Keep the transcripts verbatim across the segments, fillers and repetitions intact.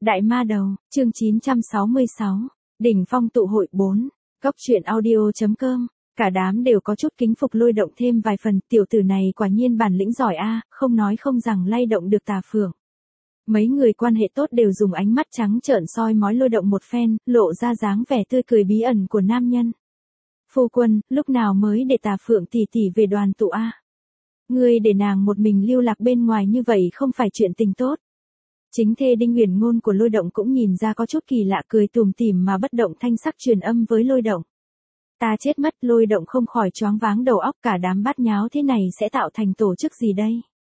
Đại ma đầu, chương chín trăm sáu mươi sáu, đỉnh phong tụ hội bốn, góc truyện audio.com, cả đám đều có chút kính phục Lôi Động thêm vài phần, tiểu tử này quả nhiên bản lĩnh giỏi a, không nói không rằng lay động được Tà Phượng. Mấy người quan hệ tốt đều dùng ánh mắt trắng trợn soi mói Lôi Động một phen, lộ ra dáng vẻ tươi cười bí ẩn của nam nhân. Phu quân, lúc nào mới để Tà Phượng tỷ tỷ về đoàn tụ a? Ngươi để nàng một mình lưu lạc bên ngoài như vậy không phải chuyện tình tốt. Chính thê Đinh Uyển Ngôn của Lôi Động cũng nhìn ra có chút kỳ lạ, cười tủm tỉm mà bất động thanh sắc truyền âm với Lôi Động. Ta chết mất. Lôi Động không khỏi choáng váng đầu óc, cả đám bát nháo thế này sẽ tạo thành tổ chức gì đây?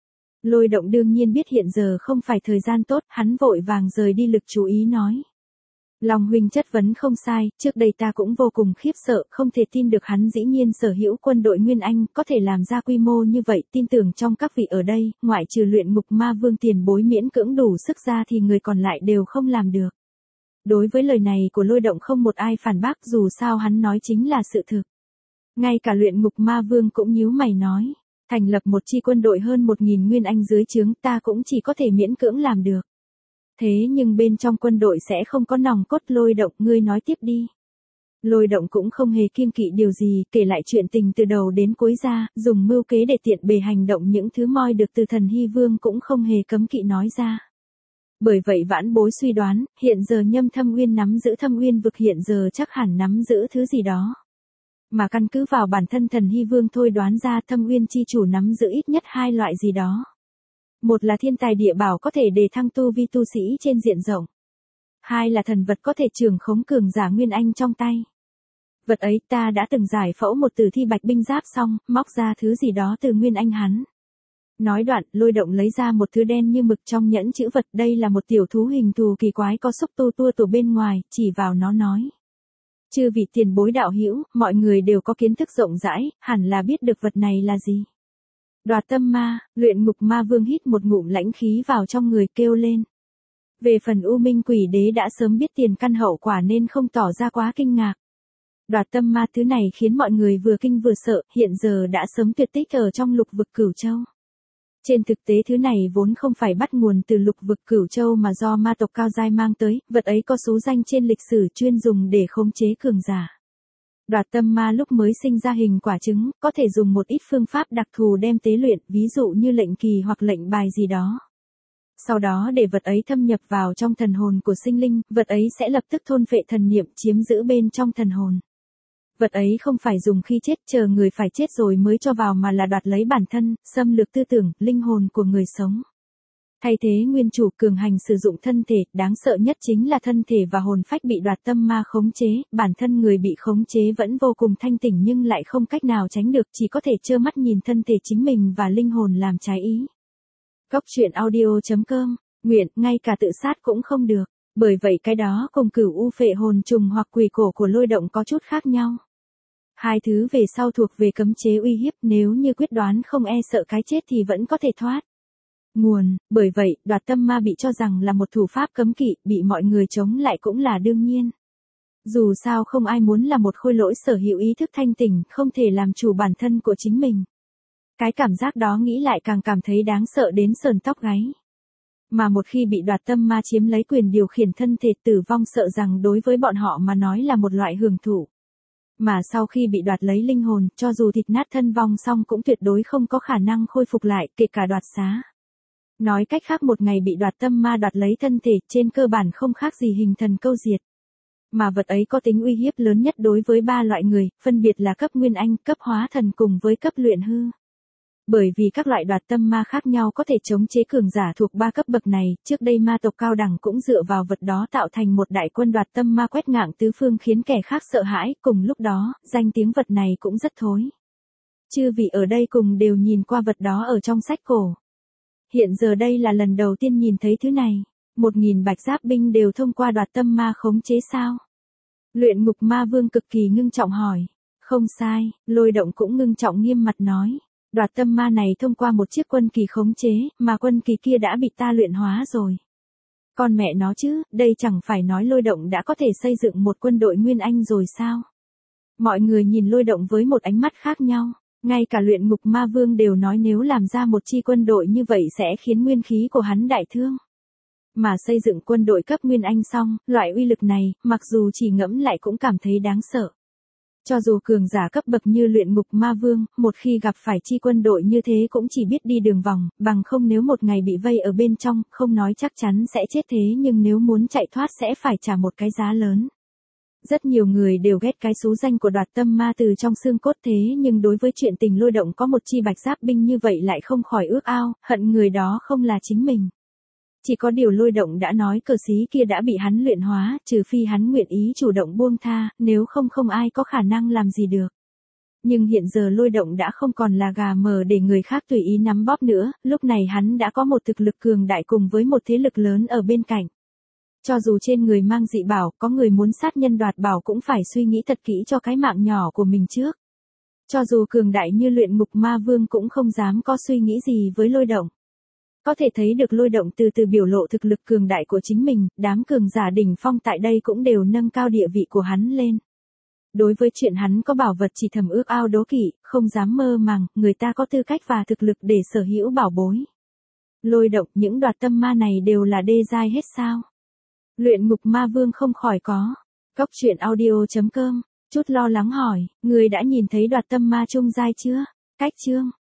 Lôi Động đương nhiên biết hiện giờ không phải thời gian tốt, hắn vội vàng rời đi lực chú ý nói. Long huynh chất vấn không sai, trước đây ta cũng vô cùng khiếp sợ, không thể tin được hắn dĩ nhiên sở hữu quân đội Nguyên Anh, có thể làm ra quy mô như vậy, tin tưởng trong các vị ở đây, ngoại trừ Luyện Ngục Ma Vương tiền bối miễn cưỡng đủ sức ra thì người còn lại đều không làm được. Đối với lời này của Lôi Động không một ai phản bác, dù sao hắn nói chính là sự thực. Ngay cả Luyện Ngục Ma Vương cũng nhíu mày nói, thành lập một chi quân đội hơn một nghìn Nguyên Anh dưới trướng ta cũng chỉ có thể miễn cưỡng làm được. Thế nhưng bên trong quân đội sẽ không có nòng cốt. Lôi Động, ngươi nói tiếp đi. Lôi Động cũng không hề kiêng kỵ điều gì, kể lại chuyện tình từ đầu đến cuối ra, dùng mưu kế để tiện bề hành động, những thứ moi được từ Thần Hy Vương cũng không hề cấm kỵ nói ra. Bởi vậy vãn bối suy đoán, hiện giờ Nhâm Thâm Uyên nắm giữ Thâm Uyên vực, hiện giờ chắc hẳn nắm giữ thứ gì đó. Mà căn cứ vào bản thân Thần Hy Vương thôi đoán ra Thâm Uyên chi chủ nắm giữ ít nhất hai loại gì đó. Một là thiên tài địa bảo có thể đề thăng tu vi tu sĩ trên diện rộng. Hai là thần vật có thể trường khống cường giả Nguyên Anh trong tay. Vật ấy ta đã từng giải phẫu một tử thi bạch binh giáp xong, móc ra thứ gì đó từ Nguyên Anh hắn. Nói đoạn, Lôi Động lấy ra một thứ đen như mực trong nhẫn chữ vật, đây là một tiểu thú hình thù kỳ quái có xúc tu tua tủa bên ngoài, chỉ vào nó nói. Chư vị tiền bối đạo hữu, mọi người đều có kiến thức rộng rãi, hẳn là biết được vật này là gì. Đoạt tâm ma, Luyện Ngục Ma Vương hít một ngụm lãnh khí vào trong người, kêu lên. Về phần U Minh Quỷ Đế đã sớm biết tiền căn hậu quả nên không tỏ ra quá kinh ngạc. Đoạt tâm ma thứ này khiến mọi người vừa kinh vừa sợ, hiện giờ đã sớm tuyệt tích ở trong lục vực Cửu Châu. Trên thực tế thứ này vốn không phải bắt nguồn từ lục vực Cửu Châu mà do ma tộc cao giai mang tới, vật ấy có số danh trên lịch sử, chuyên dùng để khống chế cường giả. Đoạt tâm ma lúc mới sinh ra hình quả trứng, có thể dùng một ít phương pháp đặc thù đem tế luyện, ví dụ như lệnh kỳ hoặc lệnh bài gì đó. Sau đó để vật ấy thâm nhập vào trong thần hồn của sinh linh, vật ấy sẽ lập tức thôn phệ thần niệm, chiếm giữ bên trong thần hồn. Vật ấy không phải dùng khi chết, chờ người phải chết rồi mới cho vào, mà là đoạt lấy bản thân, xâm lược tư tưởng, linh hồn của người sống. Thay thế nguyên chủ cường hành sử dụng thân thể, đáng sợ nhất chính là thân thể và hồn phách bị đoạt tâm ma khống chế, bản thân người bị khống chế vẫn vô cùng thanh tỉnh nhưng lại không cách nào tránh được, chỉ có thể trơ mắt nhìn thân thể chính mình và linh hồn làm trái ý. Góc truyện audio.com, nguyện, ngay cả tự sát cũng không được, bởi vậy cái đó cùng cửu u phệ hồn trùng hoặc quỷ cổ của Lôi Động có chút khác nhau. Hai thứ về sau thuộc về cấm chế uy hiếp, nếu như quyết đoán không e sợ cái chết thì vẫn có thể thoát. Nguồn, bởi vậy, đoạt tâm ma bị cho rằng là một thủ pháp cấm kỵ, bị mọi người chống lại cũng là đương nhiên. Dù sao không ai muốn là một khôi lỗi sở hữu ý thức thanh tỉnh, không thể làm chủ bản thân của chính mình. Cái cảm giác đó nghĩ lại càng cảm thấy đáng sợ đến sờn tóc gáy. Mà một khi bị đoạt tâm ma chiếm lấy quyền điều khiển thân thể, tử vong sợ rằng đối với bọn họ mà nói là một loại hưởng thụ. Mà sau khi bị đoạt lấy linh hồn, cho dù thịt nát thân vong xong cũng tuyệt đối không có khả năng khôi phục lại, kể cả đoạt xá. Nói cách khác, một ngày bị đoạt tâm ma đoạt lấy thân thể, trên cơ bản không khác gì hình thần câu diệt. Mà vật ấy có tính uy hiếp lớn nhất đối với ba loại người, phân biệt là cấp Nguyên Anh, cấp Hóa Thần cùng với cấp Luyện Hư. Bởi vì các loại đoạt tâm ma khác nhau có thể chống chế cường giả thuộc ba cấp bậc này, trước đây ma tộc cao đẳng cũng dựa vào vật đó tạo thành một đại quân đoạt tâm ma quét ngang tứ phương khiến kẻ khác sợ hãi, cùng lúc đó, danh tiếng vật này cũng rất thối. Chư vị ở đây cùng đều nhìn qua vật đó ở trong sách cổ. Hiện giờ đây là lần đầu tiên nhìn thấy thứ này, một nghìn bạch giáp binh đều thông qua đoạt tâm ma khống chế sao? Luyện Ngục Ma Vương cực kỳ ngưng trọng hỏi. Không sai, Lôi Động cũng ngưng trọng nghiêm mặt nói. Đoạt tâm ma này thông qua một chiếc quân kỳ khống chế, mà quân kỳ kia đã bị ta luyện hóa rồi. Con mẹ nó chứ, đây chẳng phải nói Lôi Động đã có thể xây dựng một quân đội Nguyên Anh rồi sao? Mọi người nhìn Lôi Động với một ánh mắt khác nhau. Ngay cả Luyện Ngục Ma Vương đều nói nếu làm ra một chi quân đội như vậy sẽ khiến nguyên khí của hắn đại thương. Mà xây dựng quân đội cấp Nguyên Anh xong, loại uy lực này, mặc dù chỉ ngẫm lại cũng cảm thấy đáng sợ. Cho dù cường giả cấp bậc như luyện ngục ma vương, một khi gặp phải chi quân đội như thế cũng chỉ biết đi đường vòng, bằng không nếu một ngày bị vây ở bên trong, không nói chắc chắn sẽ chết thế nhưng nếu muốn chạy thoát sẽ phải trả một cái giá lớn. Rất nhiều người đều ghét cái xú danh của Đoạt Tâm Ma từ trong xương cốt thế nhưng đối với chuyện tình Lôi Động có một chi bạch giáp binh như vậy lại không khỏi ước ao, hận người đó không là chính mình. Chỉ có điều Lôi Động đã nói cờ xí kia đã bị hắn luyện hóa, trừ phi hắn nguyện ý chủ động buông tha, nếu không không ai có khả năng làm gì được. Nhưng hiện giờ Lôi Động đã không còn là gà mờ để người khác tùy ý nắm bóp nữa, lúc này hắn đã có một thực lực cường đại cùng với một thế lực lớn ở bên cạnh. Cho dù trên người mang dị bảo, có người muốn sát nhân đoạt bảo cũng phải suy nghĩ thật kỹ cho cái mạng nhỏ của mình trước. Cho dù cường đại như luyện ngục ma vương cũng không dám có suy nghĩ gì với Lôi Động. Có thể thấy được Lôi Động từ từ biểu lộ thực lực cường đại của chính mình, đám cường giả đỉnh phong tại đây cũng đều nâng cao địa vị của hắn lên. Đối với chuyện hắn có bảo vật chỉ thầm ước ao đố kỵ, không dám mơ màng, người ta có tư cách và thực lực để sở hữu bảo bối. Lôi Động, những đoạt tâm ma này đều là đê giai hết sao? Luyện ngục ma vương không khỏi có. Cốc truyện audio chấm com, chút lo lắng hỏi, người đã nhìn thấy đoạt tâm ma trung giai chưa? Cách chương